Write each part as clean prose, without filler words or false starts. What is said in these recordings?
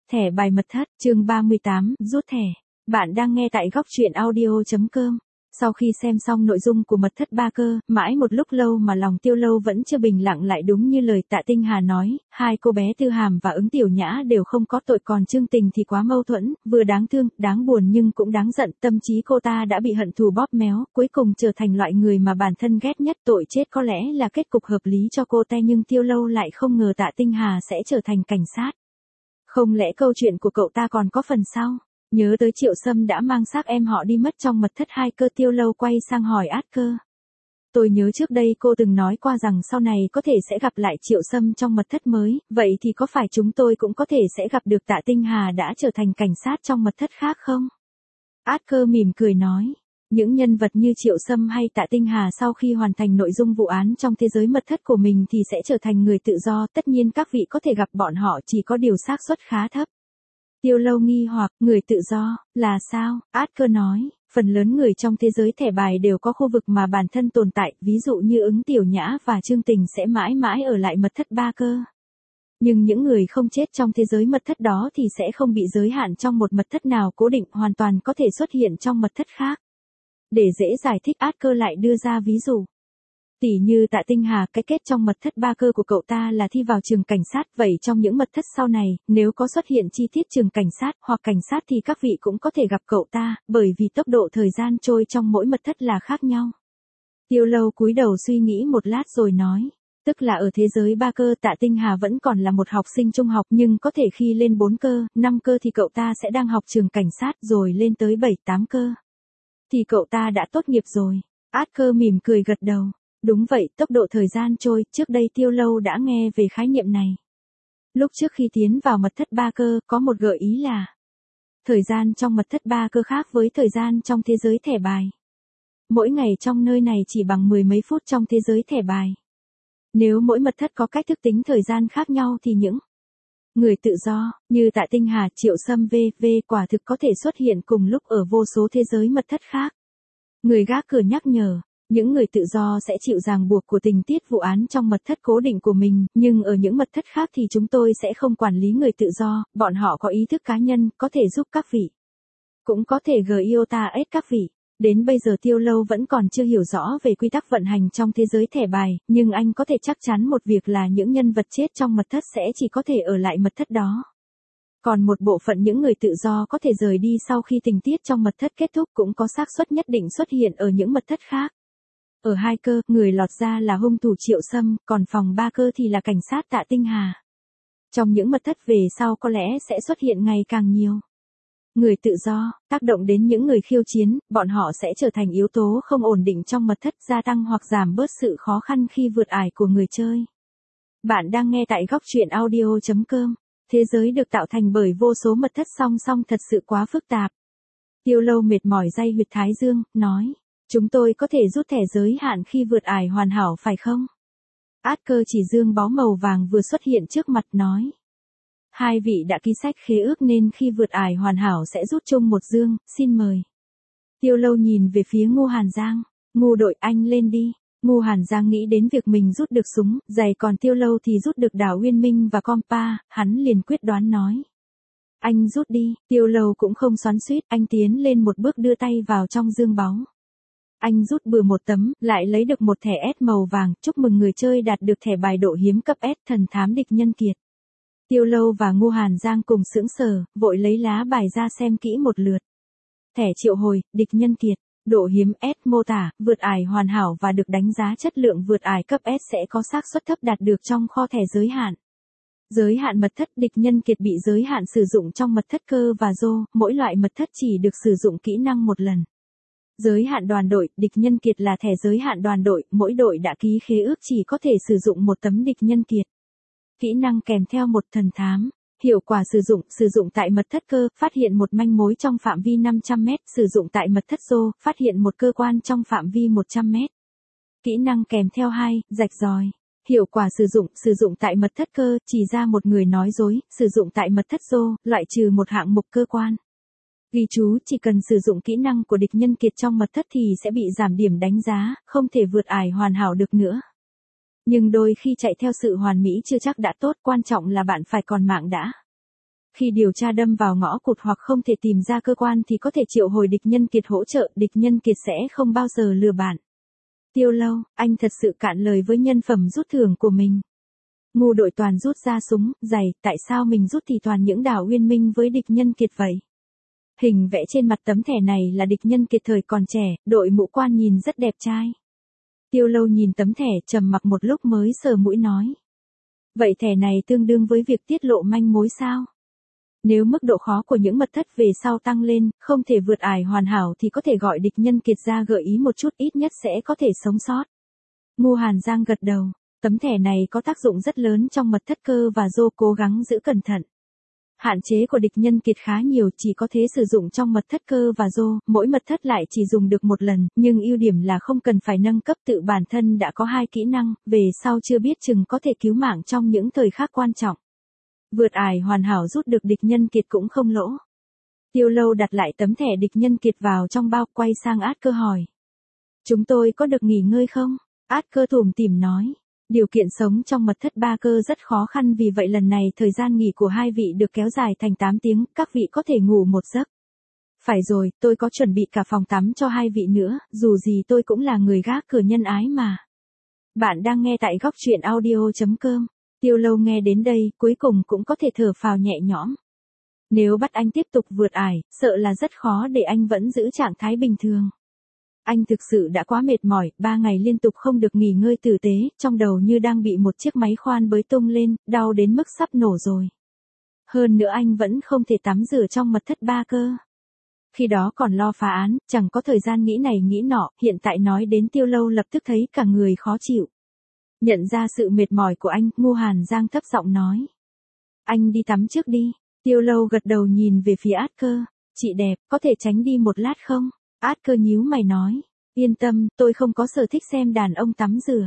Thẻ bài mật thất, chương 38, rút thẻ. Bạn đang nghe tại góc truyện audio.com. Sau khi xem xong nội dung của mật thất ba cơ, mãi một lúc lâu mà lòng Tiêu Lâu vẫn chưa bình lặng lại, đúng như lời Tạ Tinh Hà nói, hai cô bé Tư Hàm và Ứng Tiểu Nhã đều không có tội, còn Chương Tình thì quá mâu thuẫn, vừa đáng thương, đáng buồn nhưng cũng đáng giận, tâm trí cô ta đã bị hận thù bóp méo, cuối cùng trở thành loại người mà bản thân ghét nhất. Tội chết có lẽ là kết cục hợp lý cho cô ta, nhưng Tiêu Lâu lại không ngờ Tạ Tinh Hà sẽ trở thành cảnh sát. Không lẽ câu chuyện của cậu ta còn có phần sau? Nhớ tới Triệu Sâm đã mang xác em họ đi mất trong mật thất hai cơ, Tiêu Lâu quay sang hỏi Át Cơ. Tôi nhớ trước đây cô từng nói qua rằng sau này có thể sẽ gặp lại Triệu Sâm trong mật thất mới, vậy thì có phải chúng tôi cũng có thể sẽ gặp được Tạ Tinh Hà đã trở thành cảnh sát trong mật thất khác không? Át Cơ mỉm cười nói. Những nhân vật như Triệu Sâm hay Tạ Tinh Hà sau khi hoàn thành nội dung vụ án trong thế giới mật thất của mình thì sẽ trở thành người tự do, tất nhiên các vị có thể gặp bọn họ, chỉ có điều xác suất khá thấp. Tiêu Lâu nghi hoặc, người tự do, là sao? Át Cơ nói, phần lớn người trong thế giới thẻ bài đều có khu vực mà bản thân tồn tại, ví dụ như Ứng Tiểu Nhã và Chương Tình sẽ mãi mãi ở lại mật thất ba cơ. Nhưng những người không chết trong thế giới mật thất đó thì sẽ không bị giới hạn trong một mật thất nào cố định, hoàn toàn có thể xuất hiện trong mật thất khác. Để dễ giải thích, Át Cơ lại đưa ra ví dụ. Tỉ như Tạ Tinh Hà, cái kết trong mật thất ba cơ của cậu ta là thi vào trường cảnh sát, vậy trong những mật thất sau này, nếu có xuất hiện chi tiết trường cảnh sát hoặc cảnh sát thì các vị cũng có thể gặp cậu ta, bởi vì tốc độ thời gian trôi trong mỗi mật thất là khác nhau. Tiêu Lâu cúi đầu suy nghĩ một lát rồi nói. Tức là ở thế giới ba cơ Tạ Tinh Hà vẫn còn là một học sinh trung học, nhưng có thể khi lên 4 cơ, 5 cơ thì cậu ta sẽ đang học trường cảnh sát, rồi lên tới 7, 8 cơ. Thì cậu ta đã tốt nghiệp rồi. Át Cơ mỉm cười gật đầu. Đúng vậy, tốc độ thời gian trôi, trước đây Tiêu Lâu đã nghe về khái niệm này. Lúc trước khi tiến vào mật thất ba cơ, có một gợi ý là thời gian trong mật thất ba cơ khác với thời gian trong thế giới thẻ bài. Mỗi ngày trong nơi này chỉ bằng 10 mấy phút trong thế giới thẻ bài. Nếu mỗi mật thất có cách thức tính thời gian khác nhau thì những người tự do, như Tạ Tinh Hà, Triệu Sâm v.v. quả thực có thể xuất hiện cùng lúc ở vô số thế giới mật thất khác. Người gác cửa nhắc nhở. Những người tự do sẽ chịu ràng buộc của tình tiết vụ án trong mật thất cố định của mình, nhưng ở những mật thất khác thì chúng tôi sẽ không quản lý người tự do, bọn họ có ý thức cá nhân, có thể giúp các vị. Cũng có thể GIOTA các vị. Đến bây giờ Tiêu Lâu vẫn còn chưa hiểu rõ về quy tắc vận hành trong thế giới thẻ bài, nhưng anh có thể chắc chắn một việc là những nhân vật chết trong mật thất sẽ chỉ có thể ở lại mật thất đó. Còn một bộ phận những người tự do có thể rời đi sau khi tình tiết trong mật thất kết thúc, cũng có xác suất nhất định xuất hiện ở những mật thất khác. Ở hai cơ, người lọt ra là hung thủ Triệu Sâm, còn phòng ba cơ thì là cảnh sát Tạ Tinh Hà. Trong những mật thất về sau có lẽ sẽ xuất hiện ngày càng nhiều người tự do, tác động đến những người khiêu chiến, bọn họ sẽ trở thành yếu tố không ổn định trong mật thất, gia tăng hoặc giảm bớt sự khó khăn khi vượt ải của người chơi. Bạn đang nghe tại góc truyện audio.com. Thế giới được tạo thành bởi vô số mật thất song song thật sự quá phức tạp. Tiêu Lâu mệt mỏi day huyệt thái dương, nói. Chúng tôi có thể rút thẻ giới hạn khi vượt ải hoàn hảo phải không? Át Cơ chỉ dương báu màu vàng vừa xuất hiện trước mặt nói. Hai vị đã ký sách khế ước nên khi vượt ải hoàn hảo sẽ rút chung một dương, xin mời. Tiêu Lâu nhìn về phía Ngô Hàn Giang. Ngô đội, anh lên đi. Ngô Hàn Giang nghĩ đến việc mình rút được súng, giày, còn Tiêu Lâu thì rút được đảo Uyên Minh và compa, hắn liền quyết đoán nói. Anh rút đi. Tiêu Lâu cũng không xoắn xuýt, anh tiến lên một bước đưa tay vào trong dương báu. Anh rút bừa một tấm, lại lấy được một thẻ S màu vàng, chúc mừng người chơi đạt được thẻ bài độ hiếm cấp S, thần thám địch nhân kiệt. Tiêu Lâu và Ngô Hàn Giang cùng sững sờ, vội lấy lá bài ra xem kỹ một lượt. Thẻ triệu hồi, địch nhân kiệt, độ hiếm S, mô tả, vượt ải hoàn hảo và được đánh giá chất lượng vượt ải cấp S sẽ có xác suất thấp đạt được trong kho thẻ giới hạn. Giới hạn mật thất, địch nhân kiệt bị giới hạn sử dụng trong mật thất cơ và rô, mỗi loại mật thất chỉ được sử dụng kỹ năng một lần. Giới hạn đoàn đội, địch nhân kiệt là thẻ giới hạn đoàn đội, mỗi đội đã ký khế ước chỉ có thể sử dụng một tấm địch nhân kiệt. Kỹ năng kèm theo một thần thám. Hiệu quả sử dụng tại mật thất cơ, phát hiện một manh mối trong phạm vi 500 mét, sử dụng tại mật thất rô, phát hiện một cơ quan trong phạm vi 100 mét. Kỹ năng kèm theo 2, rạch ròi. Hiệu quả sử dụng tại mật thất cơ, chỉ ra một người nói dối, sử dụng tại mật thất rô, loại trừ một hạng mục cơ quan. Ghi chú, chỉ cần sử dụng kỹ năng của địch nhân kiệt trong mật thất thì sẽ bị giảm điểm đánh giá, không thể vượt ải hoàn hảo được nữa. Nhưng đôi khi chạy theo sự hoàn mỹ chưa chắc đã tốt, quan trọng là bạn phải còn mạng đã. Khi điều tra đâm vào ngõ cụt hoặc không thể tìm ra cơ quan thì có thể triệu hồi địch nhân kiệt hỗ trợ, địch nhân kiệt sẽ không bao giờ lừa bạn. Tiêu Lâu, anh thật sự cạn lời với nhân phẩm rút thưởng của mình. Ngu đội toàn rút ra súng, giày, tại sao mình rút thì toàn những đảo uyên minh với địch nhân kiệt vậy? Hình vẽ trên mặt tấm thẻ này là địch nhân kiệt thời còn trẻ, đội mũ quan nhìn rất đẹp trai. Tiêu Lâu nhìn tấm thẻ trầm mặc một lúc mới sờ mũi nói. Vậy thẻ này tương đương với việc tiết lộ manh mối sao? Nếu mức độ khó của những mật thất về sau tăng lên, không thể vượt ải hoàn hảo thì có thể gọi địch nhân kiệt ra gợi ý một chút, ít nhất sẽ có thể sống sót. Ngô Hàn Giang gật đầu, tấm thẻ này có tác dụng rất lớn trong mật thất cơ và Dô cố gắng giữ cẩn thận. Hạn chế của địch nhân kiệt khá nhiều, chỉ có thể sử dụng trong mật thất cơ và Dô, mỗi mật thất lại chỉ dùng được một lần, nhưng ưu điểm là không cần phải nâng cấp, tự bản thân đã có 2 kỹ năng, về sau chưa biết chừng có thể cứu mạng trong những thời khắc quan trọng. Vượt ải hoàn hảo rút được địch nhân kiệt cũng không lỗ. Tiêu Lâu đặt lại tấm thẻ địch nhân kiệt vào trong bao, quay sang Át Cơ hỏi. Chúng tôi có được nghỉ ngơi không? Át Cơ tủm tỉm nói. Điều kiện sống trong mật thất 3 cơ rất khó khăn, vì vậy lần này thời gian nghỉ của 2 vị được kéo dài thành 8 tiếng, các vị có thể ngủ một giấc. Phải rồi, tôi có chuẩn bị cả phòng tắm cho 2 vị nữa, dù gì tôi cũng là người gác cửa nhân ái mà. Bạn đang nghe tại góc truyện audio.com. Tiêu Lâu nghe đến đây, cuối cùng cũng có thể thở phào nhẹ nhõm. Nếu bắt anh tiếp tục vượt ải, sợ là rất khó để anh vẫn giữ trạng thái bình thường. Anh thực sự đã quá mệt mỏi, 3 ngày liên tục không được nghỉ ngơi tử tế, trong đầu như đang bị một chiếc máy khoan bới tung lên, đau đến mức sắp nổ rồi. Hơn nữa anh vẫn không thể tắm rửa trong mật thất 3 cơ. Khi đó còn lo phá án, chẳng có thời gian nghĩ này nghĩ nọ, hiện tại nói đến Tiêu Lâu lập tức thấy cả người khó chịu. Nhận ra sự mệt mỏi của anh, Ngô Hàn Giang thấp giọng nói. Anh đi tắm trước đi. Tiêu Lâu gật đầu nhìn về phía Át Cơ. Chị đẹp, có thể tránh đi một lát không? Át Cơ nhíu mày nói. Yên tâm, tôi không có sở thích xem đàn ông tắm rửa.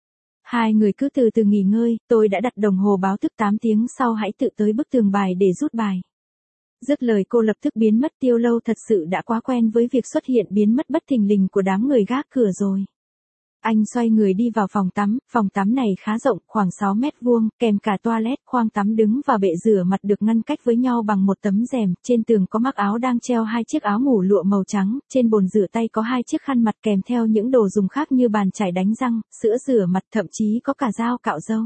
2 người cứ từ từ nghỉ ngơi, tôi đã đặt đồng hồ báo thức 8 tiếng sau, hãy tự tới bức tường bài để rút bài. Dứt lời cô lập tức biến mất. Tiêu Lâu thật sự đã quá quen với việc xuất hiện biến mất bất thình lình của đám người gác cửa rồi. Anh xoay người đi vào phòng tắm này khá rộng, khoảng 6 mét vuông, kèm cả toilet, khoang tắm đứng và bệ rửa mặt được ngăn cách với nhau bằng một tấm rèm, trên tường có mắc áo đang treo 2 chiếc áo ngủ lụa màu trắng, trên bồn rửa tay có 2 chiếc khăn mặt kèm theo những đồ dùng khác như bàn chải đánh răng, sữa rửa mặt, thậm chí có cả dao cạo râu.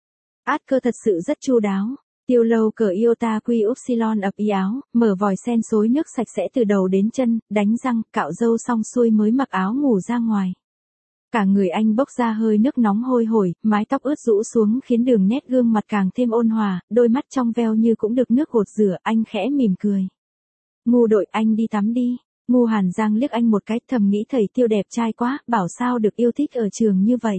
Át Cơ thật sự rất chu đáo. Tiêu Lâu cởi iota quy upsilon ập y áo, mở vòi sen xối nước sạch sẽ từ đầu đến chân, đánh răng, cạo râu xong xuôi mới mặc áo ngủ ra ngoài. Cả người anh bốc ra hơi nước nóng hôi hổi, mái tóc ướt rũ xuống khiến đường nét gương mặt càng thêm ôn hòa, đôi mắt trong veo như cũng được nước gột rửa, anh khẽ mỉm cười. Ngu đội, anh đi tắm đi. Ngô Hàn Giang liếc anh một cái, thầm nghĩ thầy Tiêu đẹp trai quá, bảo sao được yêu thích ở trường như vậy.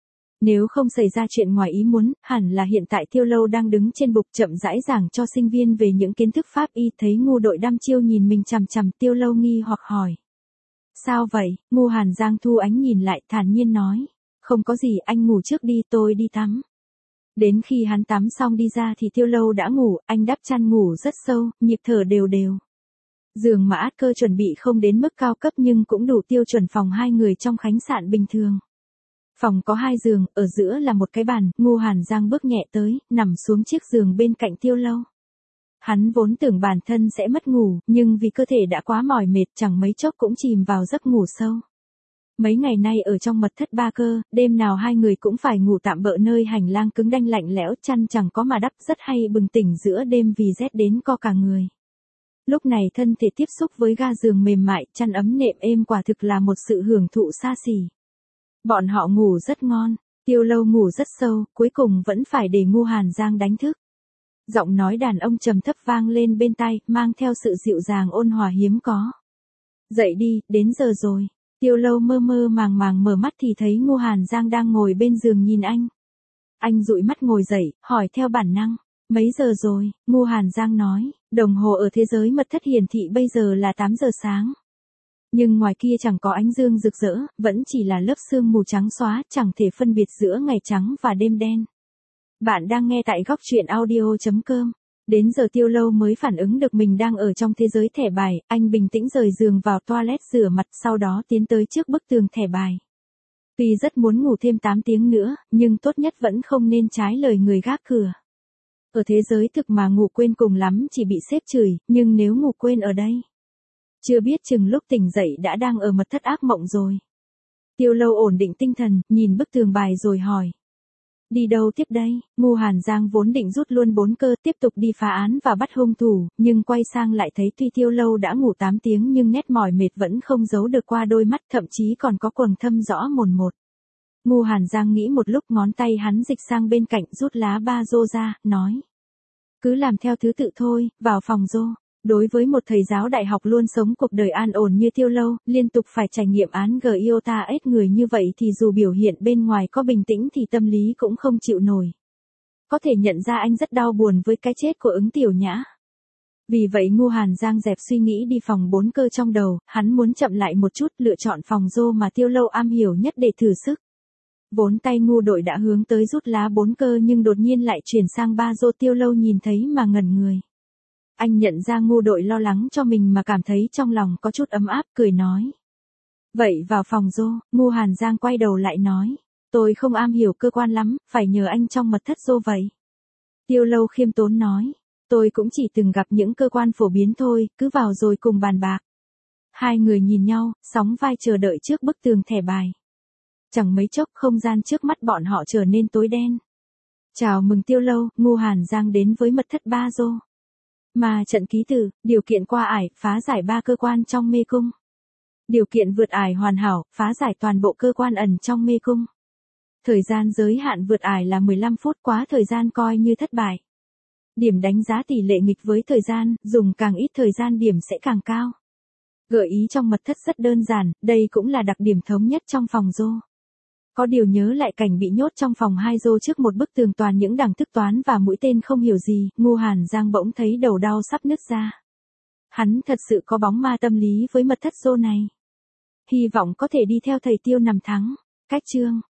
Nếu không xảy ra chuyện ngoài ý muốn, hẳn là hiện tại Tiêu Lâu đang đứng trên bục chậm rãi giảng cho sinh viên về những kiến thức pháp y. Thấy Ngô đội đăm chiêu nhìn mình chằm chằm, Tiêu Lâu nghi hoặc hỏi. Sao vậy? Ngô Hàn Giang thu ánh nhìn lại, thản nhiên nói. Không có gì, anh ngủ trước đi, tôi đi tắm. Đến khi hắn tắm xong đi ra thì Tiêu Lâu đã ngủ, anh đắp chăn ngủ rất sâu, nhịp thở đều đều. Giường mà Át Cơ chuẩn bị không đến mức cao cấp nhưng cũng đủ tiêu chuẩn phòng 2 người trong khách sạn bình thường. Phòng có 2 giường, ở giữa là một cái bàn, Ngô Hàn Giang bước nhẹ tới, nằm xuống chiếc giường bên cạnh Tiêu Lâu. Hắn vốn tưởng bản thân sẽ mất ngủ, nhưng vì cơ thể đã quá mỏi mệt chẳng mấy chốc cũng chìm vào giấc ngủ sâu. Mấy ngày nay ở trong mật thất 3 cơ, đêm nào 2 người cũng phải ngủ tạm bợ nơi hành lang cứng đanh lạnh lẽo, chăn chẳng có mà đắp, rất hay bừng tỉnh giữa đêm vì rét đến co cả người. Lúc này thân thể tiếp xúc với ga giường mềm mại, chăn ấm nệm êm quả thực là một sự hưởng thụ xa xỉ. Bọn họ ngủ rất ngon, Tiêu Lâu ngủ rất sâu, cuối cùng vẫn phải để Ngô Hàn Giang đánh thức. Giọng nói đàn ông trầm thấp vang lên bên tai, mang theo sự dịu dàng ôn hòa hiếm có. Dậy đi, đến giờ rồi. Tiêu Lâu mơ mơ màng màng mở mắt thì thấy Ngô Hàn Giang đang ngồi bên giường nhìn anh. Anh dụi mắt ngồi dậy, hỏi theo bản năng. Mấy giờ rồi? Ngô Hàn Giang nói, đồng hồ ở thế giới mật thất hiển thị bây giờ là 8 giờ sáng. Nhưng ngoài kia chẳng có ánh dương rực rỡ, vẫn chỉ là lớp sương mù trắng xóa, chẳng thể phân biệt giữa ngày trắng và đêm đen. Bạn đang nghe tại góc truyện audio.com. Đến giờ Tiêu Lâu mới phản ứng được mình đang ở trong thế giới thẻ bài, anh bình tĩnh rời giường vào toilet rửa mặt, sau đó tiến tới trước bức tường thẻ bài. Tuy rất muốn ngủ thêm 8 tiếng nữa, nhưng tốt nhất vẫn không nên trái lời người gác cửa. Ở thế giới thực mà ngủ quên cùng lắm chỉ bị sếp chửi, nhưng nếu ngủ quên ở đây, chưa biết chừng lúc tỉnh dậy đã đang ở mật thất ác mộng rồi. Tiêu Lâu ổn định tinh thần, nhìn bức tường bài rồi hỏi. Đi đâu tiếp đây? Ngô Hàn Giang vốn định rút luôn 4 cơ tiếp tục đi phá án và bắt hung thủ, nhưng quay sang lại thấy tuy Tiêu Lâu đã ngủ 8 tiếng nhưng nét mỏi mệt vẫn không giấu được qua đôi mắt, thậm chí còn có quầng thâm rõ mồn một. Ngô Hàn Giang nghĩ một lúc, ngón tay hắn dịch sang bên cạnh rút lá ba rô ra, nói. Cứ làm theo thứ tự thôi, vào phòng rô. Đối với một thầy giáo đại học luôn sống cuộc đời an ổn như Tiêu Lâu, liên tục phải trải nghiệm án GIOTA ếch người như vậy thì dù biểu hiện bên ngoài có bình tĩnh thì tâm lý cũng không chịu nổi. Có thể nhận ra anh rất đau buồn với cái chết của Ứng Tiểu Nhã. Vì vậy Ngô Hàn Giang dẹp suy nghĩ đi phòng 4 cơ trong đầu, hắn muốn chậm lại một chút, lựa chọn phòng rô mà Tiêu Lâu am hiểu nhất để thử sức. Vốn tay Ngô đội đã hướng tới rút lá 4 cơ nhưng đột nhiên lại chuyển sang ba rô. Tiêu Lâu nhìn thấy mà ngẩn người. Anh nhận ra Ngô đội lo lắng cho mình mà cảm thấy trong lòng có chút ấm áp, cười nói. Vậy vào phòng rô. Ngô Hàn Giang quay đầu lại nói. Tôi không am hiểu cơ quan lắm, phải nhờ anh trong mật thất rô vậy. Tiêu Lâu khiêm tốn nói. Tôi cũng chỉ từng gặp những cơ quan phổ biến thôi, cứ vào rồi cùng bàn bạc. Hai người nhìn nhau, sóng vai chờ đợi trước bức tường thẻ bài. Chẳng mấy chốc không gian trước mắt bọn họ trở nên tối đen. Chào mừng Tiêu Lâu. Ngô Hàn Giang đến với mật thất ba rô. Mà trận ký tự, điều kiện qua ải, phá giải 3 cơ quan trong mê cung. Điều kiện vượt ải hoàn hảo, phá giải toàn bộ cơ quan ẩn trong mê cung. Thời gian giới hạn vượt ải là 15 phút, quá thời gian coi như thất bại. Điểm đánh giá tỷ lệ nghịch với thời gian, dùng càng ít thời gian điểm sẽ càng cao. Gợi ý trong mật thất rất đơn giản, đây cũng là đặc điểm thống nhất trong phòng rô. Có điều nhớ lại cảnh bị nhốt trong phòng 2 rô trước một bức tường toàn những đẳng thức toán và mũi tên không hiểu gì, Ngô Hàn Giang bỗng thấy đầu đau sắp nứt ra. Hắn thật sự có bóng ma tâm lý với mật thất rô này. Hy vọng có thể đi theo thầy Tiêu nằm thắng. Cách chương